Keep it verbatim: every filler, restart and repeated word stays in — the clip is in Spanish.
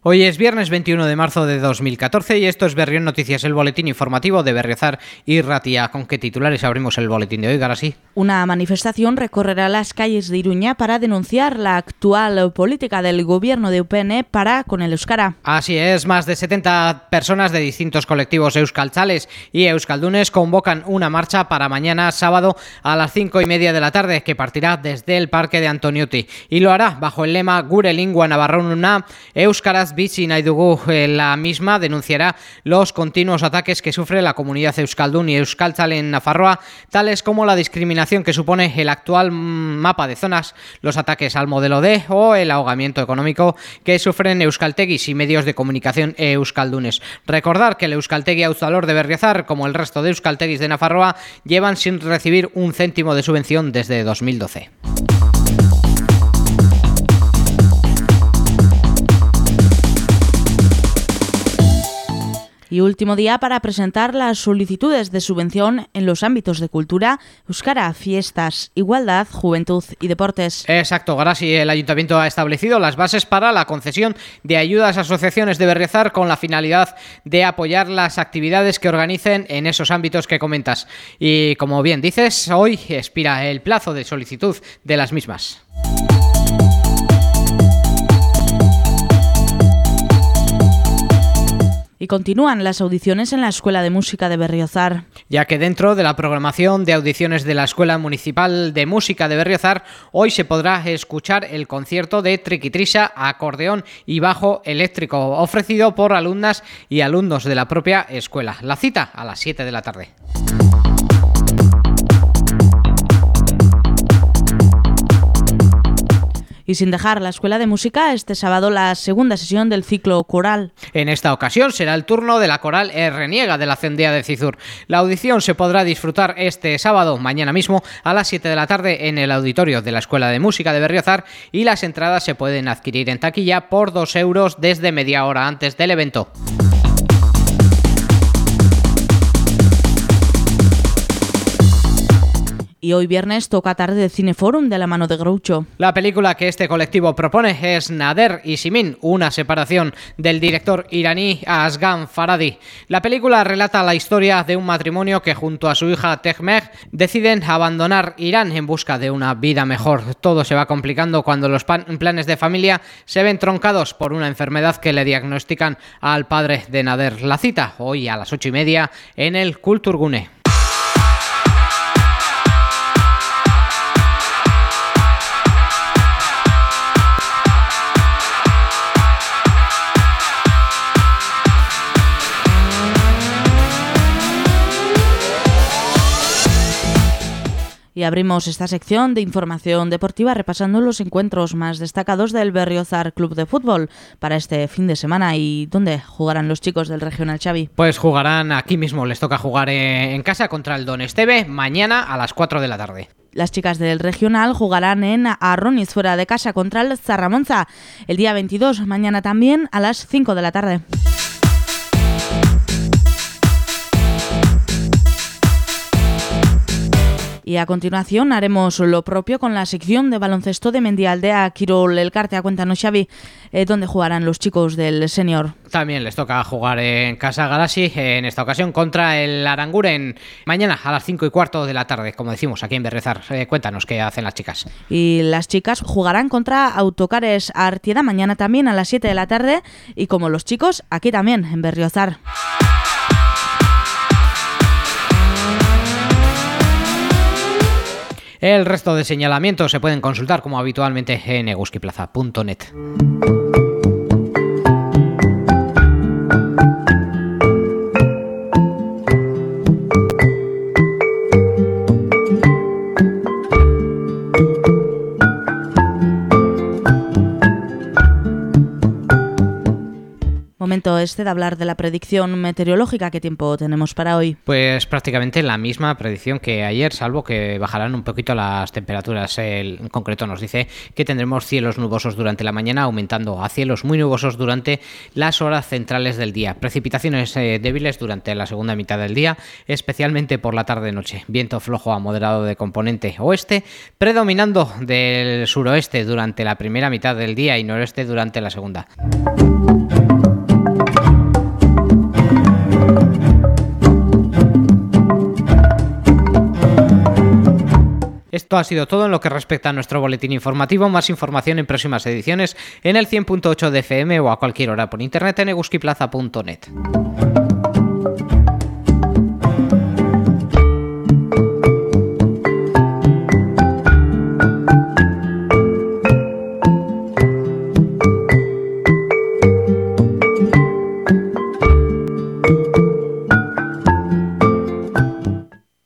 Hoy es viernes veintiuno de marzo de dos mil catorce y esto es Berrión Noticias, el boletín informativo de Berriozar y Ratia. ¿Con qué titulares abrimos el boletín de hoy, Garasí? Una manifestación recorrerá las calles de Iruña para denunciar la actual política del gobierno de U P N para con el euskara. Así es, más de setenta personas de distintos colectivos euskaltzales y euskaldunes convocan una marcha para mañana sábado a las cinco y media de la tarde, que partirá desde el Parque de Antoniuti y lo hará bajo el lema Gure lingua navarruna euskaraz bizi nahi dugu. La misma denunciará los continuos ataques que sufre la comunidad euskaldun y euskaltzale en Nafarroa, tales como la discriminación que supone el actual mapa de zonas, los ataques al modelo D o el ahogamiento económico que sufren euskaltegis y medios de comunicación euskaldunes. Recordar que el Euskaltegi Auzalor de Berriozar, como el resto de euskaltegis de Nafarroa, llevan sin recibir un céntimo de subvención desde dos mil doce. Y último día para presentar las solicitudes de subvención en los ámbitos de cultura, euskara, fiestas, igualdad, juventud y deportes. Exacto, Garasi. El Ayuntamiento ha establecido las bases para la concesión de ayudas a asociaciones de Berriozar con la finalidad de apoyar las actividades que organicen en esos ámbitos que comentas. Y como bien dices, hoy expira el plazo de solicitud de las mismas. Y continúan las audiciones en la Escuela de Música de Berriozar. Ya que dentro de la programación de audiciones de la Escuela Municipal de Música de Berriozar, hoy se podrá escuchar el concierto de triquitrisa, acordeón y bajo eléctrico, ofrecido por alumnas y alumnos de la propia escuela. La cita a las siete de la tarde. Y sin dejar la Escuela de Música, este sábado la segunda sesión del ciclo coral. En esta ocasión será el turno de la coral Erreniega de la Cendea de Cizur. La audición se podrá disfrutar este sábado, mañana mismo, a las siete de la tarde en el auditorio de la Escuela de Música de Berriozar, y las entradas se pueden adquirir en taquilla por dos euros desde media hora antes del evento. Y hoy viernes toca tarde de Cineforum de la mano de Groucho. La película que este colectivo propone es Nader y Simin, una separación del director iraní Asgham Farhadi. La película relata la historia de un matrimonio que junto a su hija Tehmeh deciden abandonar Irán en busca de una vida mejor. Todo se va complicando cuando los planes de familia se ven troncados por una enfermedad que le diagnostican al padre de Nader. La cita hoy a las ocho y media en el Kulturgune. Y abrimos esta sección de información deportiva repasando los encuentros más destacados del Berriozar Club de Fútbol para este fin de semana. ¿Y dónde jugarán los chicos del Regional, Xavi? Pues jugarán aquí mismo, les toca jugar en casa contra el Don Esteve mañana a las cuatro de la tarde. Las chicas del Regional jugarán en Arroniz fuera de casa contra el Zarramonza el día veintidós, mañana también a las cinco de la tarde. Y a continuación haremos lo propio con la sección de baloncesto de Mendialdea Kirol Elkartea. Cuéntanos, Xavi, eh, ¿dónde jugarán los chicos del senior? También les toca jugar en casa Garasi, en esta ocasión contra el Aranguren, mañana a las cinco y cuarto de la tarde, como decimos aquí en Berriozar. Eh, cuéntanos qué hacen las chicas. Y las chicas jugarán contra Autocares Artieda mañana también a las siete de la tarde, y como los chicos, aquí también en Berriozar. El resto de señalamientos se pueden consultar como habitualmente en eguskiplaza punto net. Momento este de hablar de la predicción meteorológica. ¿Qué tiempo tenemos para hoy? Pues prácticamente la misma predicción que ayer, salvo que bajarán un poquito las temperaturas. El, en concreto nos dice que tendremos cielos nubosos durante la mañana, aumentando a cielos muy nubosos durante las horas centrales del día. Precipitaciones eh, débiles durante la segunda mitad del día, especialmente por la tarde-noche. Viento flojo a moderado de componente oeste, predominando del suroeste durante la primera mitad del día y noroeste durante la segunda. Esto ha sido todo en lo que respecta a nuestro boletín informativo. Más información en próximas ediciones en el cien punto ocho de F M o a cualquier hora por internet en eguskiplaza punto net.